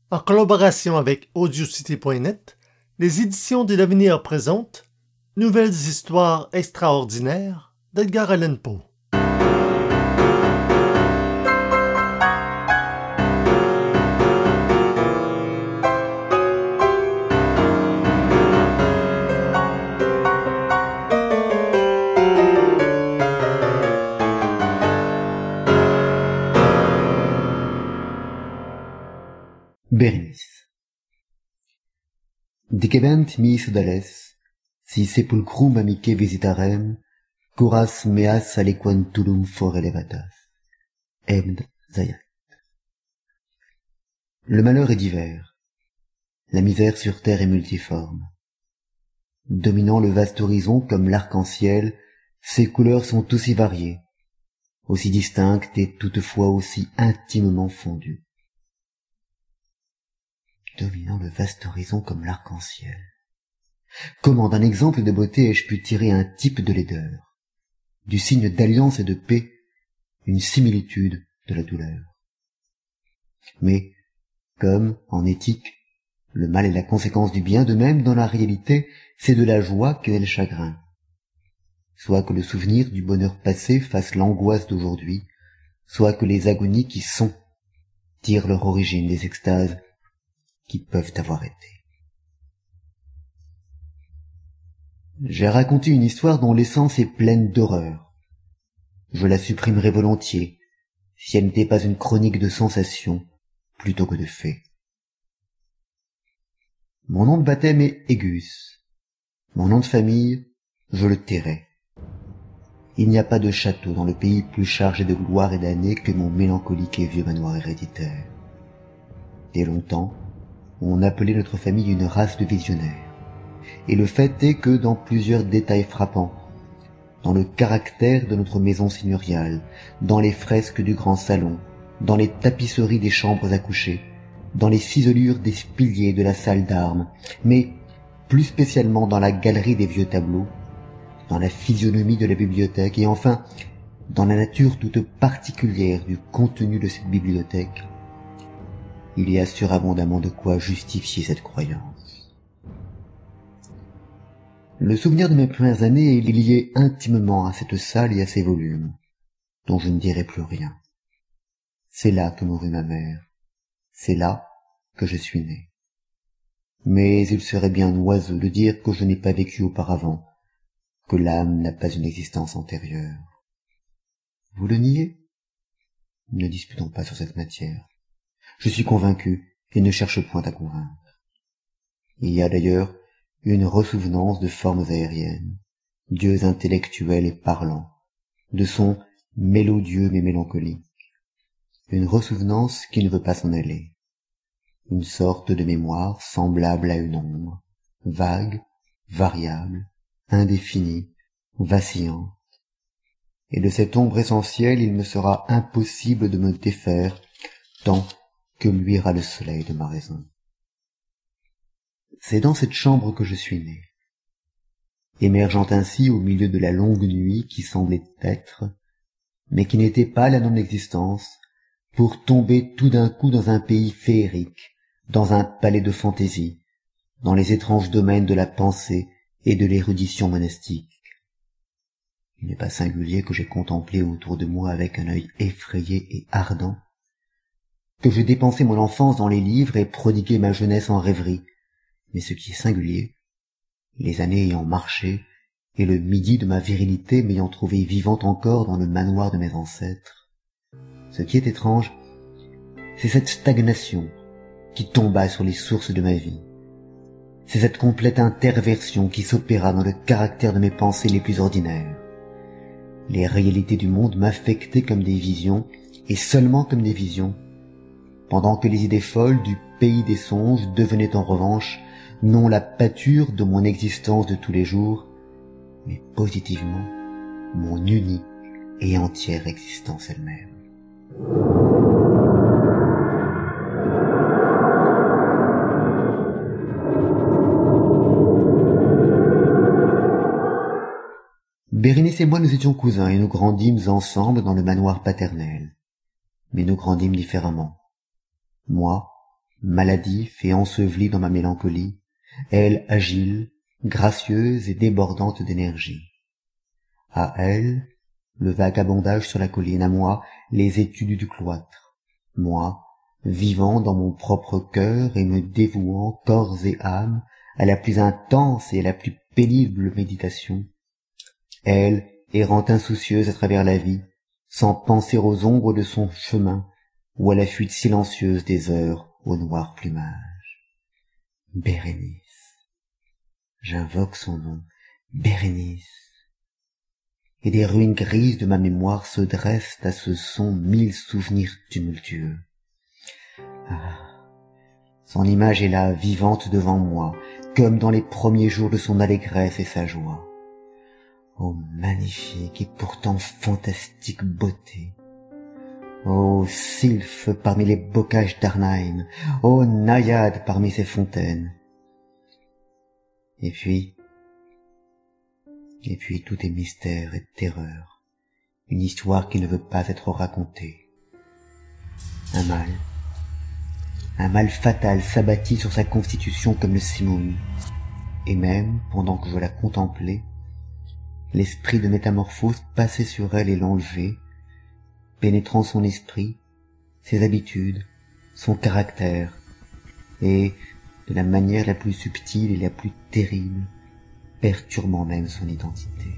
En collaboration avec Audiocité.net, les éditions de l'Avenir présentent Nouvelles histoires extraordinaires d'Edgar Allan Poe. Bérénice. Dicebent mi sodales, si sepulcrum amice visitarem, curas meas aliquantulum fore levatas. Ebn Zayat. Le malheur est divers. La misère sur terre est multiforme. Dominant le vaste horizon comme l'arc-en-ciel, ses couleurs sont aussi variées, aussi distinctes et toutefois aussi intimement fondues. Dominant le vaste horizon comme l'arc-en-ciel. Comment d'un exemple de beauté ai-je pu tirer un type de laideur, du signe d'alliance et de paix, une similitude de la douleur? Mais, comme, en éthique, le mal est la conséquence du bien, de même, dans la réalité, c'est de la joie qu'est le chagrin. Soit que le souvenir du bonheur passé fasse l'angoisse d'aujourd'hui, soit que les agonies qui sont tirent leur origine des extases qui peuvent avoir été. J'ai raconté une histoire dont l'essence est pleine d'horreur. Je la supprimerais volontiers, si elle n'était pas une chronique de sensations plutôt que de faits. Mon nom de baptême est Égus. Mon nom de famille, je le tairai. Il n'y a pas de château dans le pays plus chargé de gloire et d'années que mon mélancolique et vieux manoir héréditaire. Dès longtemps, on appelait notre famille une race de visionnaires. Et le fait est que dans plusieurs détails frappants, dans le caractère de notre maison seigneuriale, dans les fresques du grand salon, dans les tapisseries des chambres à coucher, dans les ciselures des piliers de la salle d'armes, mais plus spécialement dans la galerie des vieux tableaux, dans la physionomie de la bibliothèque et enfin dans la nature toute particulière du contenu de cette bibliothèque, il y a surabondamment de quoi justifier cette croyance. Le souvenir de mes premières années est lié intimement à cette salle et à ses volumes, dont je ne dirai plus rien. C'est là que mourut ma mère, c'est là que je suis né. Mais il serait bien oiseux de dire que je n'ai pas vécu auparavant, que l'âme n'a pas une existence antérieure. Vous le niez? Ne disputons pas sur cette matière. Je suis convaincu et ne cherche point à convaincre. Il y a d'ailleurs une ressouvenance de formes aériennes, dieux intellectuels et parlants, de sons mélodieux mais mélancoliques, une ressouvenance qui ne veut pas s'en aller, une sorte de mémoire semblable à une ombre, vague, variable, indéfinie, vacillante. Et de cette ombre essentielle il me sera impossible de me défaire tant que luira le soleil de ma raison. C'est dans cette chambre que je suis né, émergeant ainsi au milieu de la longue nuit qui semblait être, mais qui n'était pas la non-existence, pour tomber tout d'un coup dans un pays féerique, dans un palais de fantaisie, dans les étranges domaines de la pensée et de l'érudition monastique. Il n'est pas singulier que j'ai contemplé autour de moi avec un œil effrayé et ardent, que j'ai dépensé mon enfance dans les livres et prodigué ma jeunesse en rêveries, mais ce qui est singulier, les années ayant marché et le midi de ma virilité m'ayant trouvé vivant encore dans le manoir de mes ancêtres, ce qui est étrange, c'est cette stagnation qui tomba sur les sources de ma vie, c'est cette complète interversion qui s'opéra dans le caractère de mes pensées les plus ordinaires. Les réalités du monde m'affectaient comme des visions, et seulement comme des visions, pendant que les idées folles du pays des songes devenaient en revanche non la pâture de mon existence de tous les jours, mais positivement mon unique et entière existence elle-même. Bérénice et moi nous étions cousins et nous grandîmes ensemble dans le manoir paternel. Mais nous grandîmes différemment. Moi, maladif et enseveli dans ma mélancolie, elle agile, gracieuse et débordante d'énergie. À elle, le vagabondage sur la colline, à moi, les études du cloître, moi, vivant dans mon propre cœur et me dévouant corps et âme à la plus intense et à la plus pénible méditation, elle, errant insoucieuse à travers la vie, sans penser aux ombres de son chemin ou à la fuite silencieuse des heures au noir plumage. Bérénice. J'invoque son nom, Bérénice. Et des ruines grises de ma mémoire se dressent à ce son 1000 souvenirs tumultueux. Ah, son image est là, vivante devant moi, comme dans les premiers jours de son allégresse et sa joie. Ô magnifique et pourtant fantastique beauté! Ô sylphe parmi les bocages d'Arnheim! Ô naïade parmi ses fontaines! Et puis tout est mystère et terreur, une histoire qui ne veut pas être racontée. Un mal fatal s'abattit sur sa constitution comme le simoun, et même, pendant que je la contemplais, l'esprit de métamorphose passait sur elle et l'enlevait, pénétrant son esprit, ses habitudes, son caractère, et, de la manière la plus subtile et la plus terrible, perturbant même son identité.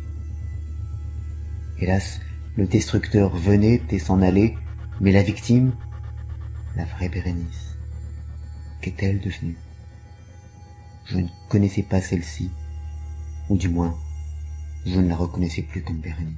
Hélas, le destructeur venait et s'en allait, mais la victime, la vraie Bérénice, qu'est-elle devenue? Je ne connaissais pas celle-ci, ou du moins, je ne la reconnaissais plus comme Bérénice.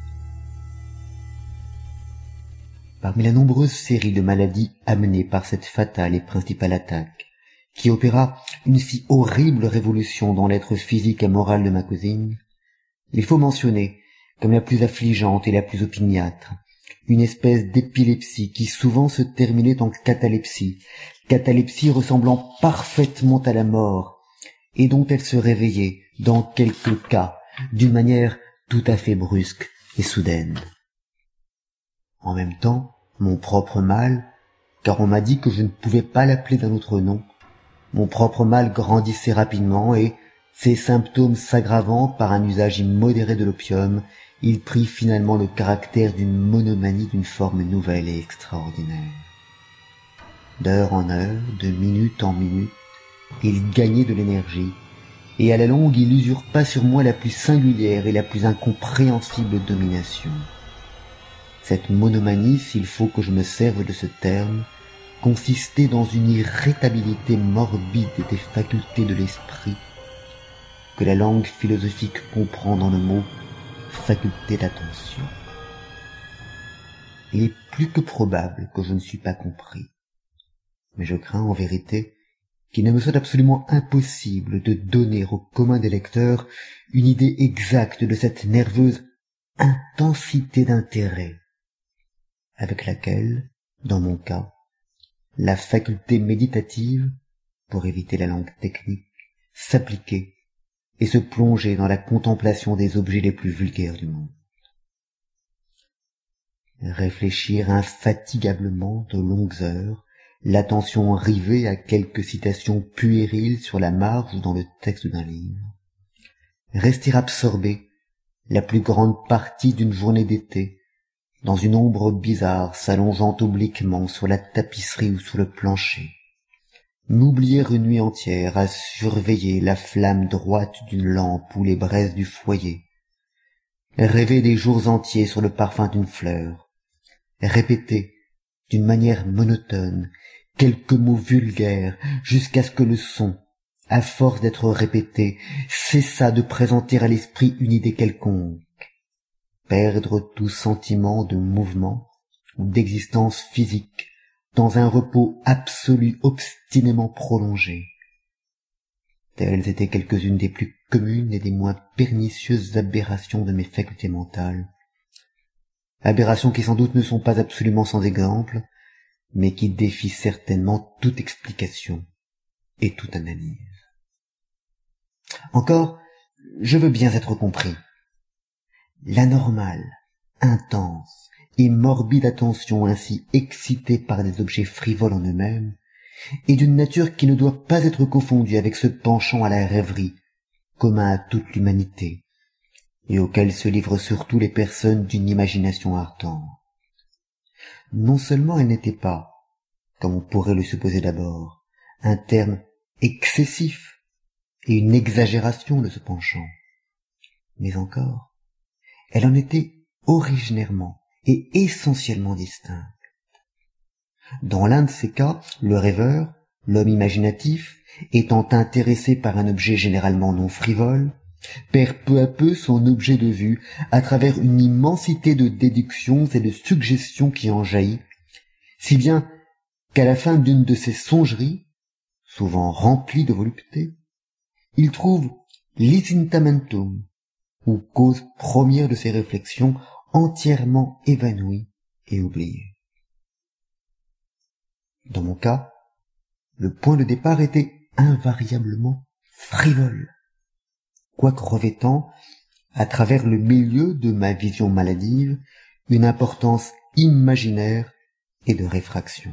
Parmi la nombreuse série de maladies amenées par cette fatale et principale attaque, qui opéra une si horrible révolution dans l'être physique et moral de ma cousine, il faut mentionner, comme la plus affligeante et la plus opiniâtre, une espèce d'épilepsie qui souvent se terminait en catalepsie ressemblant parfaitement à la mort, et dont elle se réveillait, dans quelques cas, d'une manière tout à fait brusque et soudaine. En même temps, mon propre mal, car on m'a dit que je ne pouvais pas l'appeler d'un autre nom, mon propre mal grandissait rapidement et, ses symptômes s'aggravant par un usage immodéré de l'opium, il prit finalement le caractère d'une monomanie d'une forme nouvelle et extraordinaire. D'heure en heure, de minute en minute, il gagnait de l'énergie, et à la longue il usurpa sur moi la plus singulière et la plus incompréhensible domination. Cette monomanie, s'il faut que je me serve de ce terme, consistait dans une irritabilité morbide des facultés de l'esprit, que la langue philosophique comprend dans le mot faculté d'attention. Il est plus que probable que je ne suis pas compris, mais je crains en vérité qu'il ne me soit absolument impossible de donner au commun des lecteurs une idée exacte de cette nerveuse intensité d'intérêt avec laquelle, dans mon cas, la faculté méditative, pour éviter la langue technique, s'appliquait et se plongeait dans la contemplation des objets les plus vulgaires du monde. Réfléchir infatigablement de longues heures, l'attention rivée à quelques citations puériles sur la marge ou dans le texte d'un livre. Rester absorbé la plus grande partie d'une journée d'été, dans une ombre bizarre s'allongeant obliquement sur la tapisserie ou sur le plancher. M'oublier une nuit entière à surveiller la flamme droite d'une lampe ou les braises du foyer. Rêver des jours entiers sur le parfum d'une fleur. Répéter, d'une manière monotone, quelques mots vulgaires jusqu'à ce que le son, à force d'être répété, cessât de présenter à l'esprit une idée quelconque. Perdre tout sentiment de mouvement ou d'existence physique dans un repos absolu obstinément prolongé. Telles étaient quelques-unes des plus communes et des moins pernicieuses aberrations de mes facultés mentales. Aberrations qui sans doute ne sont pas absolument sans exemple, mais qui défient certainement toute explication et toute analyse. Encore, je veux bien être compris. L'anormale, intense et morbide attention ainsi excitée par des objets frivoles en eux-mêmes et d'une nature qui ne doit pas être confondue avec ce penchant à la rêverie, commun à toute l'humanité, et auquel se livrent surtout les personnes d'une imagination ardente. Non seulement elle n'était pas, comme on pourrait le supposer d'abord, un terme excessif et une exagération de ce penchant, mais encore, elle en était originairement et essentiellement distincte. Dans l'un de ces cas, le rêveur, l'homme imaginatif, étant intéressé par un objet généralement non frivole, perd peu à peu son objet de vue à travers une immensité de déductions et de suggestions qui en jaillit, si bien qu'à la fin d'une de ces songeries, souvent remplies de volupté, il trouve l'isintamentum, ou cause première de ses réflexions, entièrement évanouie et oubliée. Dans mon cas, le point de départ était invariablement frivole, quoique revêtant, à travers le milieu de ma vision maladive, une importance imaginaire et de réfraction.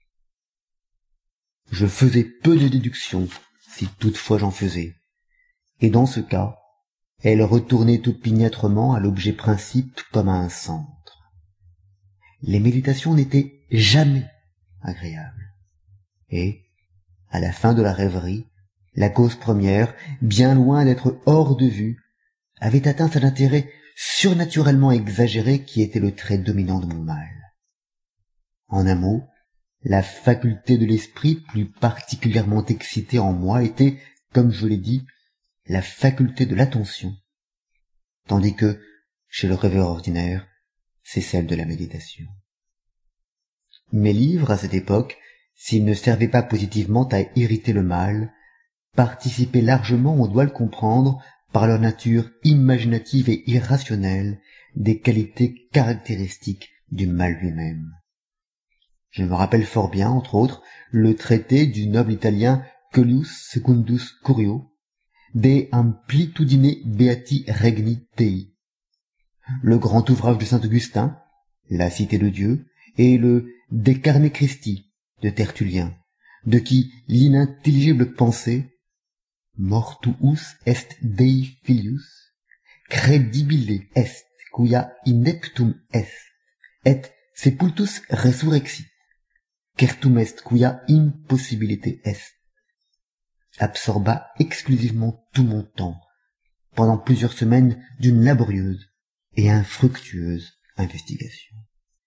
Je faisais peu de déductions, si toutefois j'en faisais, et dans ce cas, elle retournait opiniâtrement à l'objet principe comme à un centre. Les méditations n'étaient jamais agréables, et, à la fin de la rêverie, la cause première, bien loin d'être hors de vue, avait atteint cet intérêt surnaturellement exagéré qui était le trait dominant de mon mal. En un mot, la faculté de l'esprit plus particulièrement excitée en moi était, comme je l'ai dit, la faculté de l'attention, tandis que, chez le rêveur ordinaire, c'est celle de la méditation. Mes livres, à cette époque, s'ils ne servaient pas positivement à irriter le mal, participaient largement, on doit le comprendre, par leur nature imaginative et irrationnelle, des qualités caractéristiques du mal lui-même. Je me rappelle fort bien, entre autres, le traité du noble italien Coelius Secundus Curio, De amplitudine beati regni Dei, le grand ouvrage de saint Augustin, La cité de Dieu, et le De carne Christi de Tertullien, de qui l'inintelligible pensée, mortuus est Dei filius, credibile est quia ineptum est, et sepultus resurrexit, certum est quia impossibilité est, absorba exclusivement tout mon temps, pendant plusieurs semaines d'une laborieuse et infructueuse investigation.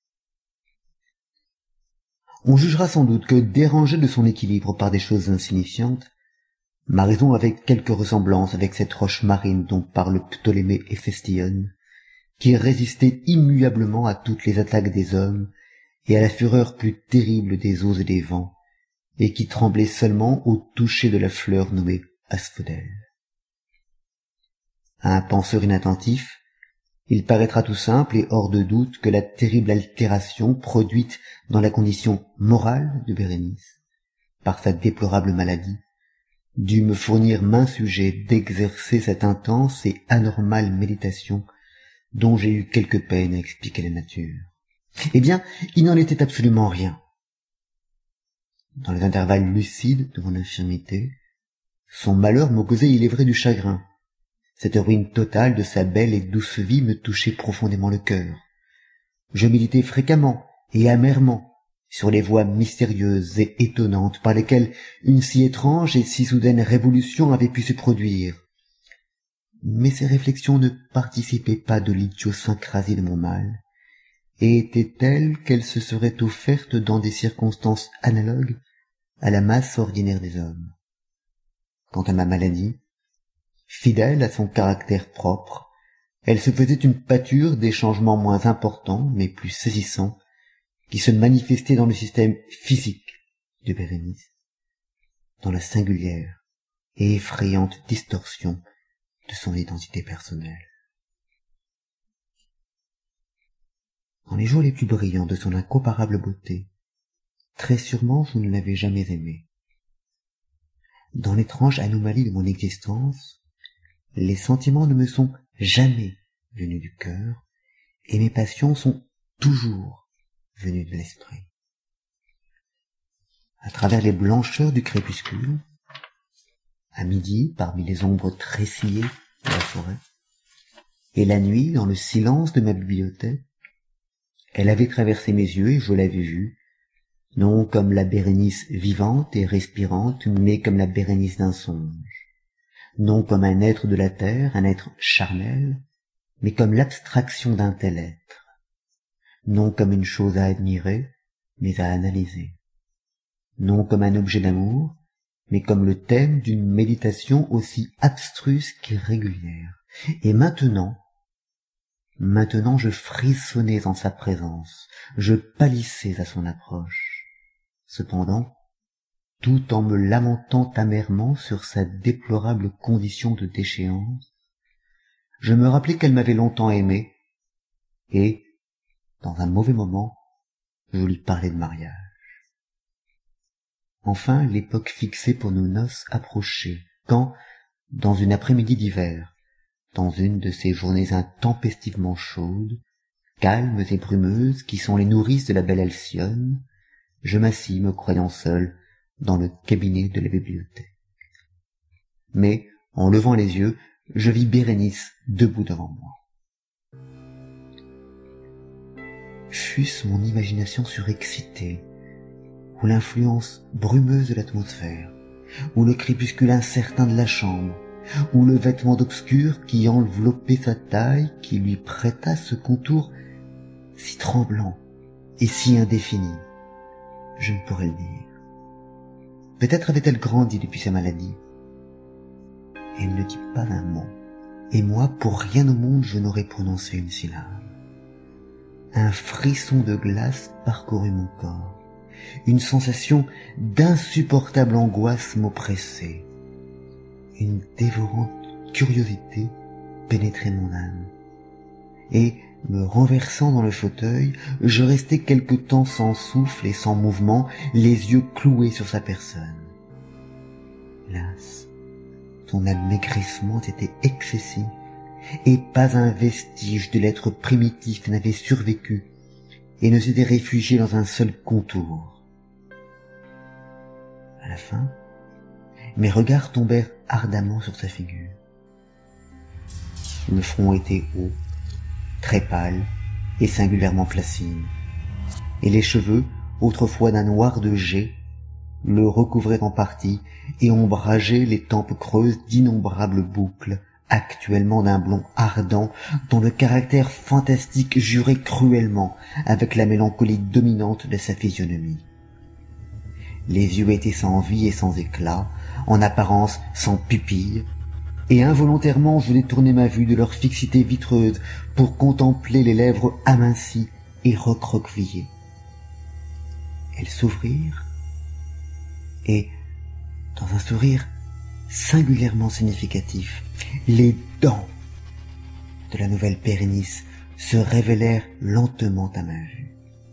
On jugera sans doute que, dérangé de son équilibre par des choses insignifiantes, ma raison avait quelque ressemblance avec cette roche marine dont parlent Ptolémée et Festion, qui résistait immuablement à toutes les attaques des hommes et à la fureur plus terrible des eaux et des vents, et qui tremblait seulement au toucher de la fleur nommée asphodèle. À un penseur inattentif, il paraîtra tout simple et hors de doute que la terrible altération produite dans la condition morale de Bérénice, par sa déplorable maladie, dut me fournir maint sujet d'exercer cette intense et anormale méditation dont j'ai eu quelque peine à expliquer la nature. Eh bien, il n'en était absolument rien. Dans les intervalles lucides de mon infirmité, son malheur me causait, il est vrai, du chagrin. Cette ruine totale de sa belle et douce vie me touchait profondément le cœur. Je méditais fréquemment et amèrement sur les voies mystérieuses et étonnantes par lesquelles une si étrange et si soudaine révolution avait pu se produire. Mais ces réflexions ne participaient pas de l'idiosyncrasie de mon mal, et étaient telles qu'elles se seraient offertes dans des circonstances analogues à la masse ordinaire des hommes. Quant à ma maladie, fidèle à son caractère propre, elle se faisait une pâture des changements moins importants, mais plus saisissants, qui se manifestaient dans le système physique de Bérénice, dans la singulière et effrayante distorsion de son identité personnelle. Dans les jours les plus brillants de son incomparable beauté, très sûrement je ne l'avais jamais aimée. Dans l'étrange anomalie de mon existence, les sentiments ne me sont jamais venus du cœur, et mes passions sont toujours venues de l'esprit. à travers les blancheurs du crépuscule, à midi parmi les ombres tressillées de la forêt, et la nuit dans le silence de ma bibliothèque, elle avait traversé mes yeux et je l'avais vue, non comme la Bérénice vivante et respirante, mais comme la Bérénice d'un songe, non comme un être de la terre, un être charnel, mais comme l'abstraction d'un tel être, non comme une chose à admirer, mais à analyser, non comme un objet d'amour, mais comme le thème d'une méditation aussi abstruse qu'irrégulière. Et maintenant je frissonnais en sa présence, je pâlissais à son approche. Cependant, tout en me lamentant amèrement sur sa déplorable condition de déchéance, je me rappelai qu'elle m'avait longtemps aimé, et, dans un mauvais moment, je lui parlai de mariage. Enfin, l'époque fixée pour nos noces approchait, quand, dans une après-midi d'hiver, dans une de ces journées intempestivement chaudes, calmes et brumeuses qui sont les nourrices de la belle Alcyone, je m'assis, me croyant seul, dans le cabinet de la bibliothèque. Mais, en levant les yeux, je vis Bérénice debout devant moi. Fût-ce mon imagination surexcitée, ou l'influence brumeuse de l'atmosphère, ou le crépuscule incertain de la chambre, ou le vêtement d'obscur qui enveloppait sa taille, qui lui prêta ce contour si tremblant et si indéfini, je ne pourrais le dire. Peut-être avait-elle grandi depuis sa maladie. Elle ne dit pas un mot, et moi, pour rien au monde, je n'aurais prononcé une syllabe. Un frisson de glace parcourut mon corps. Une sensation d'insupportable angoisse m'oppressait. Une dévorante curiosité pénétrait mon âme. Et, me renversant dans le fauteuil, je restai quelque temps sans souffle et sans mouvement, les yeux cloués sur sa personne. Hélas, son amaigrissement était excessif, et pas un vestige de l'être primitif n'avait survécu, et ne s'était réfugié dans un seul contour. À la fin, mes regards tombèrent ardemment sur sa figure. Le front était haut, très pâle et singulièrement placide, et les cheveux, autrefois d'un noir de jais, le recouvraient en partie et ombrageaient les tempes creuses d'innombrables boucles, actuellement d'un blond ardent dont le caractère fantastique jurait cruellement avec la mélancolie dominante de sa physionomie. Les yeux étaient sans vie et sans éclat, en apparence sans pupille, et involontairement je détournai ma vue de leur fixité vitreuse pour contempler les lèvres amincies et recroquevillées. Elles s'ouvrirent, et, dans un sourire singulièrement significatif, les dents de la nouvelle Bérénice se révélèrent lentement à ma vue.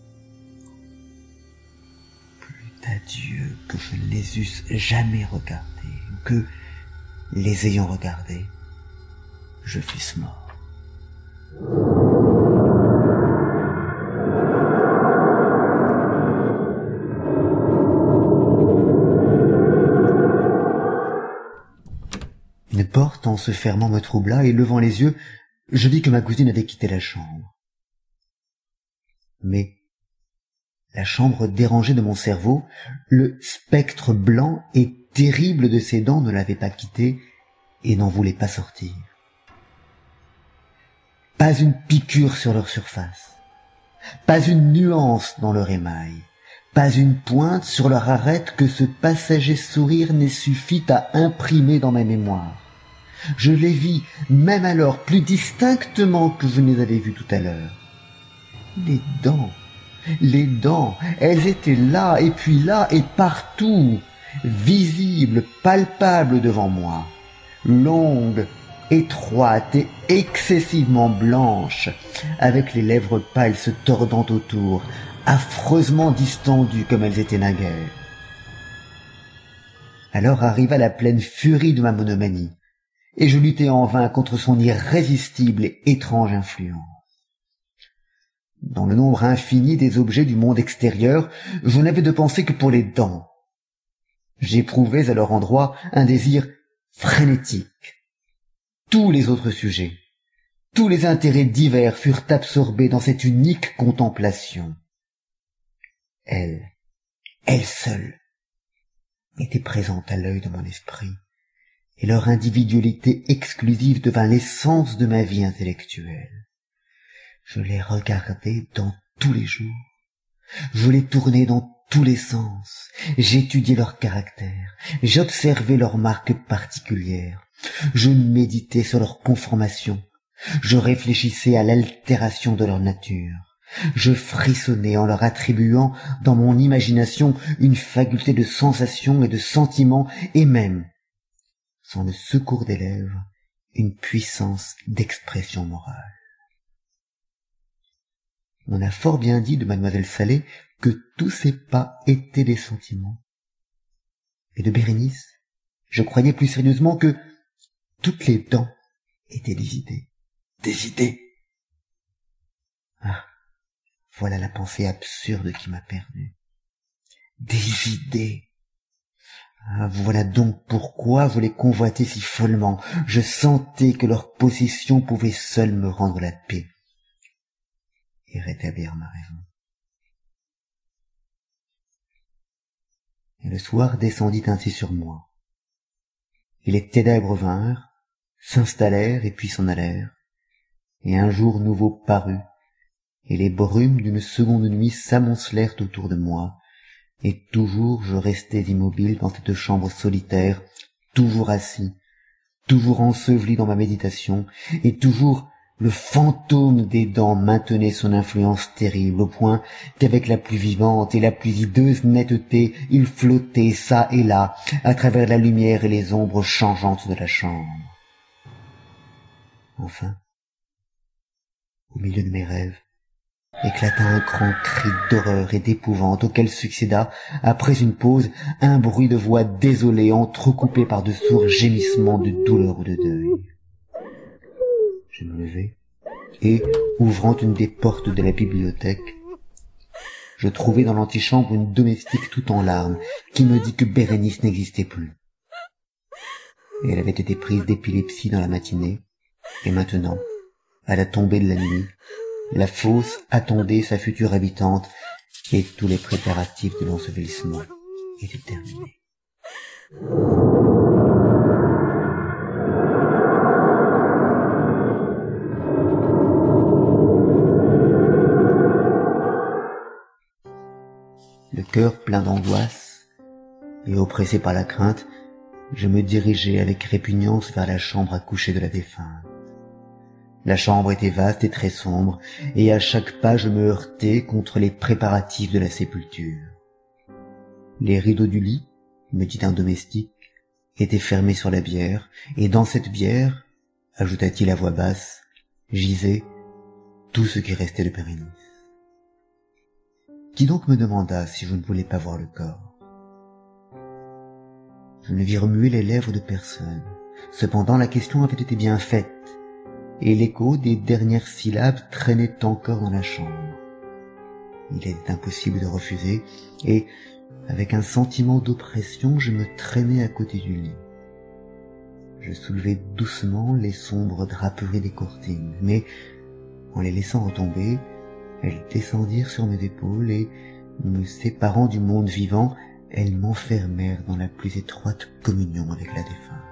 Plût à Dieu que je ne les eusse jamais regardées, ou que, les ayant regardées, je fusse mort. Une porte en se fermant me troubla, et levant les yeux, je vis que ma cousine avait quitté la chambre. Mais la chambre dérangeait de mon cerveau, le spectre blanc et terrible de ses dents ne l'avait pas quitté et n'en voulait pas sortir. Pas une piqûre sur leur surface, pas une nuance dans leur émail, pas une pointe sur leur arête que ce passager sourire n'ait suffi à imprimer dans ma mémoire. Je les vis, même alors, plus distinctement que je ne les avais vues tout à l'heure. Les dents, elles étaient là, et partout, visibles, palpables devant moi, longues, étroites et excessivement blanches, avec les lèvres pâles se tordant autour, affreusement distendues comme elles étaient naguère. Alors arriva la pleine furie de ma monomanie, et je luttai en vain contre son irrésistible et étrange influence. Dans le nombre infini des objets du monde extérieur, je n'avais de pensée que pour les dents, J'éprouvais à leur endroit un désir frénétique. Tous les autres sujets, tous les intérêts divers furent absorbés dans cette unique contemplation. Elle seule, était présente à l'œil de mon esprit, et leur individualité exclusive devint l'essence de ma vie intellectuelle. Je les regardais dans tous les jours, je les tournais dans tous les sens, j'étudiais leur caractère, j'observais leurs marques particulières, je méditais sur leur conformation, je réfléchissais à l'altération de leur nature, je frissonnais en leur attribuant dans mon imagination une faculté de sensation et de sentiment, et même, sans le secours des lèvres, une puissance d'expression morale. On a fort bien dit de mademoiselle Salé que tous ces pas étaient des sentiments. Et de Bérénice, je croyais plus sérieusement que toutes les dents étaient des idées. Des idées! Ah, voilà la pensée absurde qui m'a perdu. Des idées! Ah, voilà donc pourquoi je les convoitais si follement. Je sentais que leur possession pouvait seule me rendre la paix et rétablir ma raison. Et le soir descendit ainsi sur moi. Et les ténèbres vinrent, s'installèrent et puis s'en allèrent, et un jour nouveau parut, et les brumes d'une seconde nuit s'amoncelèrent autour de moi, et toujours je restais immobile dans cette chambre solitaire, toujours assis, toujours enseveli dans ma méditation, et toujours le fantôme des dents maintenait son influence terrible, au point qu'avec la plus vivante et la plus hideuse netteté, il flottait çà et là, à travers la lumière et les ombres changeantes de la chambre. Enfin, au milieu de mes rêves, éclata un grand cri d'horreur et d'épouvante auquel succéda, après une pause, un bruit de voix désolée entrecoupé par de sourds gémissements de douleur ou de deuil. Je me levai, et, ouvrant une des portes de la bibliothèque, je trouvai dans l'antichambre une domestique tout en larmes, qui me dit que Bérénice n'existait plus. Et elle avait été prise d'épilepsie dans la matinée, et maintenant, à la tombée de la nuit, la fosse attendait sa future habitante, et tous les préparatifs de l'ensevelissement étaient terminés. Le cœur plein d'angoisse et oppressé par la crainte, je me dirigeai avec répugnance vers la chambre à coucher de la défunte. La chambre était vaste et très sombre, et à chaque pas je me heurtai contre les préparatifs de la sépulture. Les rideaux du lit, me dit un domestique, étaient fermés sur la bière, et dans cette bière, ajouta-t-il à voix basse, gisait tout ce qui restait de Bérénice. Qui donc me demanda si je ne voulais pas voir le corps? Je ne vis remuer les lèvres de personne. Cependant la question avait été bien faite, et l'écho des dernières syllabes traînait encore dans la chambre. Il était impossible de refuser, et, avec un sentiment d'oppression, je me traînai à côté du lit. Je soulevai doucement les sombres draperies des courtines, mais, en les laissant retomber, elles descendirent sur mes épaules et, me séparant du monde vivant, elles m'enfermèrent dans la plus étroite communion avec la défunte.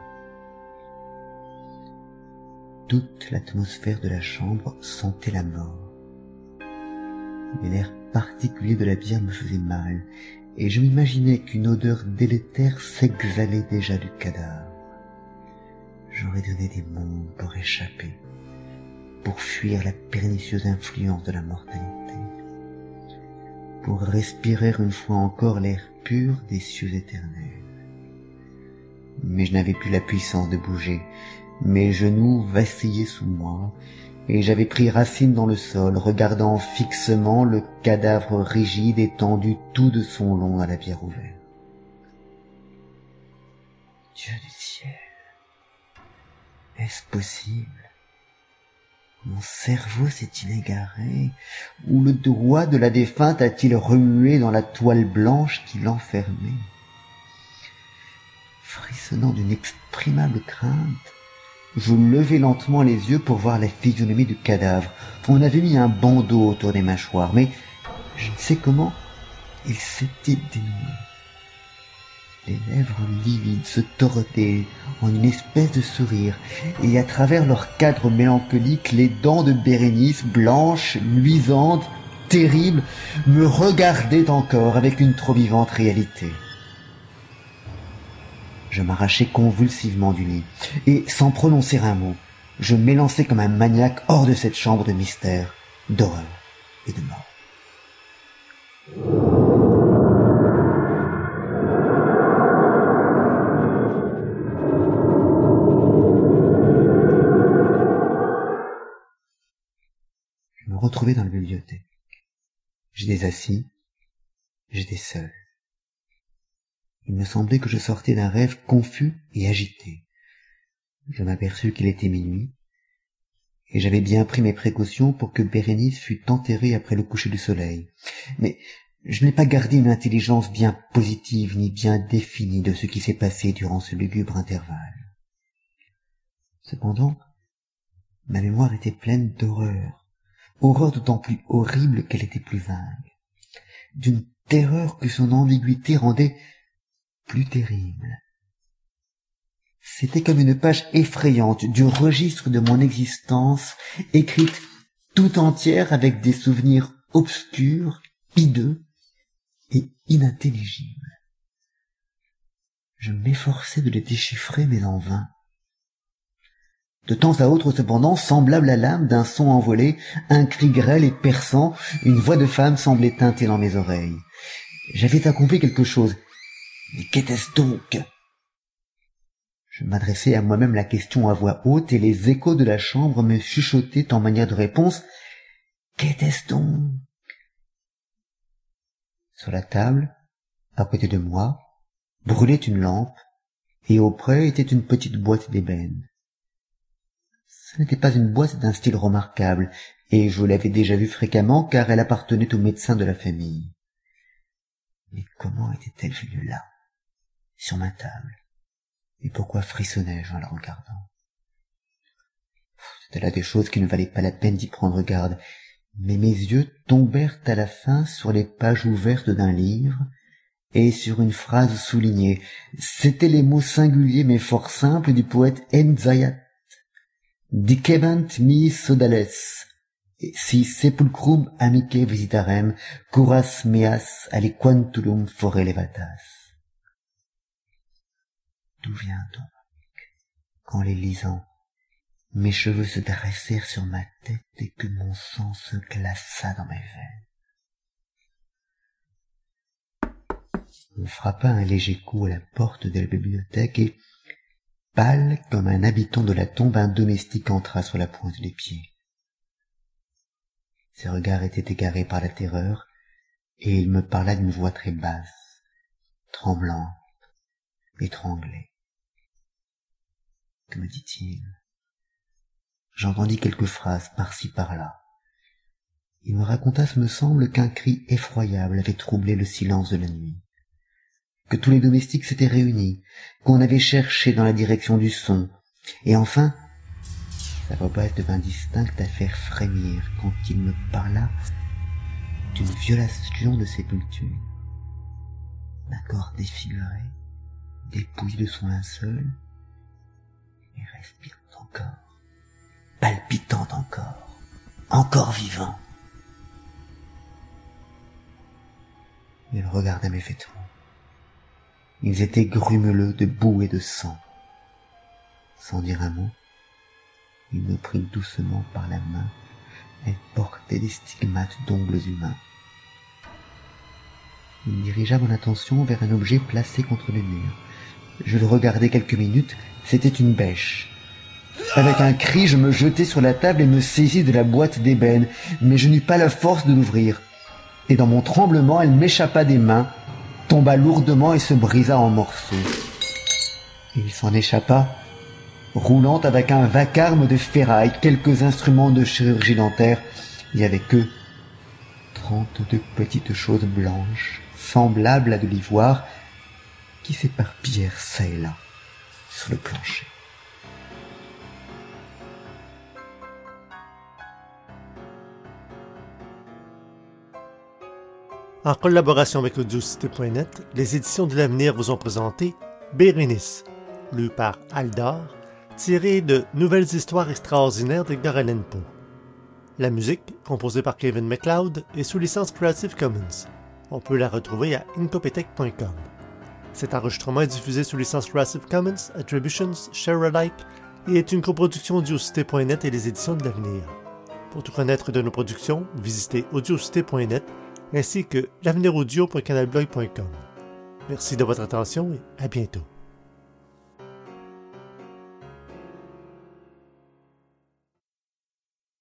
Toute l'atmosphère de la chambre sentait la mort. Mais l'air particulier de la bière me faisait mal, et je m'imaginais qu'une odeur délétère s'exhalait déjà du cadavre. J'aurais donné des mondes pour échapper, pour fuir la pernicieuse influence de la mortalité, pour respirer une fois encore l'air pur des cieux éternels. Mais je n'avais plus la puissance de bouger, mes genoux vacillaient sous moi, et j'avais pris racine dans le sol, regardant fixement le cadavre rigide étendu tout de son long à la bière ouverte. Dieu du ciel, est-ce possible? Mon cerveau s'est-il égaré, ou le doigt de la défunte a-t-il remué dans la toile blanche qui l'enfermait? Frissonnant d'une inexprimable crainte, je levai lentement les yeux pour voir la physionomie du cadavre. On avait mis un bandeau autour des mâchoires, mais je ne sais comment il s'était dénoué. Les lèvres livides se tordaient en une espèce de sourire, et à travers leur cadre mélancolique, les dents de Bérénice, blanches, luisantes, terribles, me regardaient encore avec une trop vivante réalité. Je m'arrachai convulsivement du lit, et sans prononcer un mot, je m'élançai comme un maniaque hors de cette chambre de mystère, d'horreur et de mort. Je me retrouvai dans la bibliothèque. J'étais assis, j'étais seul. Il me semblait que je sortais d'un rêve confus et agité. Je m'aperçus qu'il était minuit, et j'avais bien pris mes précautions pour que Bérénice fût enterrée après le coucher du soleil. Mais je n'ai pas gardé une intelligence bien positive ni bien définie de ce qui s'est passé durant ce lugubre intervalle. Cependant, ma mémoire était pleine d'horreur, horreur d'autant plus horrible qu'elle était plus vague, d'une terreur que son ambiguïté rendait plus terrible. C'était comme une page effrayante du registre de mon existence, écrite tout entière avec des souvenirs obscurs, hideux et inintelligibles. Je m'efforçais de les déchiffrer, mais en vain. De temps à autre, cependant, semblable à l'âme d'un son envolé, un cri grêle et perçant, une voix de femme semblait tinter dans mes oreilles. J'avais accompli quelque chose. Mais qu'était-ce donc? Je m'adressai à moi-même la question à voix haute, et les échos de la chambre me chuchotaient en manière de réponse. Qu'était-ce donc? Sur la table, à côté de moi, brûlait une lampe, et auprès était une petite boîte d'ébène. Ce n'était pas une boîte d'un style remarquable, et je l'avais déjà vue fréquemment car elle appartenait au médecin de la famille. Mais comment était-elle venue là, sur ma table, et pourquoi frissonnais-je en la regardant? C'était là des choses qui ne valaient pas la peine d'y prendre garde, mais mes yeux tombèrent à la fin sur les pages ouvertes d'un livre, et sur une phrase soulignée. C'étaient les mots singuliers mais fort simples du poète Endzayat. Dicebant mi sodales, si sepulcrum amice visitarem, curas meas aliquantulum fore levatas. D'où vient donc, qu'en les lisant, mes cheveux se dressèrent sur ma tête et que mon sang se glaça dans mes veines? On frappa un léger coup à la porte de la bibliothèque et, pâle comme un habitant de la tombe, un domestique entra sur la pointe des pieds. Ses regards étaient égarés par la terreur, et il me parla d'une voix très basse, tremblante, étranglée. Que me dit-il? J'entendis quelques phrases par-ci par-là. Il me raconta, ce me semble, qu'un cri effroyable avait troublé le silence de la nuit, que tous les domestiques s'étaient réunis, qu'on avait cherché dans la direction du son, et enfin, sa voix basse devint distincte à faire frémir quand il me parla d'une violation de sépulture, d'un corps défiguré, dépouillé de son linceul, et respirant encore, palpitant encore vivant. Il regarda mes vêtements. Ils étaient grumeleux de boue et de sang. Sans dire un mot, il me prit doucement par la main. Elle portait des stigmates d'ongles humains. Il dirigea mon attention vers un objet placé contre le mur. Je le regardai quelques minutes, c'était une bêche. Avec un cri, je me jetai sur la table et me saisis de la boîte d'ébène, mais je n'eus pas la force de l'ouvrir. Et dans mon tremblement, elle m'échappa des mains, tomba lourdement et se brisa en morceaux. Et il s'en échappa, roulant avec un vacarme de ferraille, quelques instruments de chirurgie dentaire, et avec eux 32 petites choses blanches, semblables à de l'ivoire, qui s'éparpillèrent çà et là sur le plancher. En collaboration avec Audiocité.net, les éditions de l'avenir vous ont présenté Bérénice, lu par Aldar, tiré de Nouvelles histoires extraordinaires d'Edgar Allan Poe. La musique, composée par Kevin MacLeod, est sous licence Creative Commons. On peut la retrouver à incopetech.com. Cet enregistrement est diffusé sous licence Creative Commons, Attributions, Share Alike et est une coproduction Audiocité.net et les éditions de l'avenir. Pour tout connaître de nos productions, visitez Audiocité.net ainsi que l'aveniraudio.canalblog.com. Merci de votre attention et à bientôt.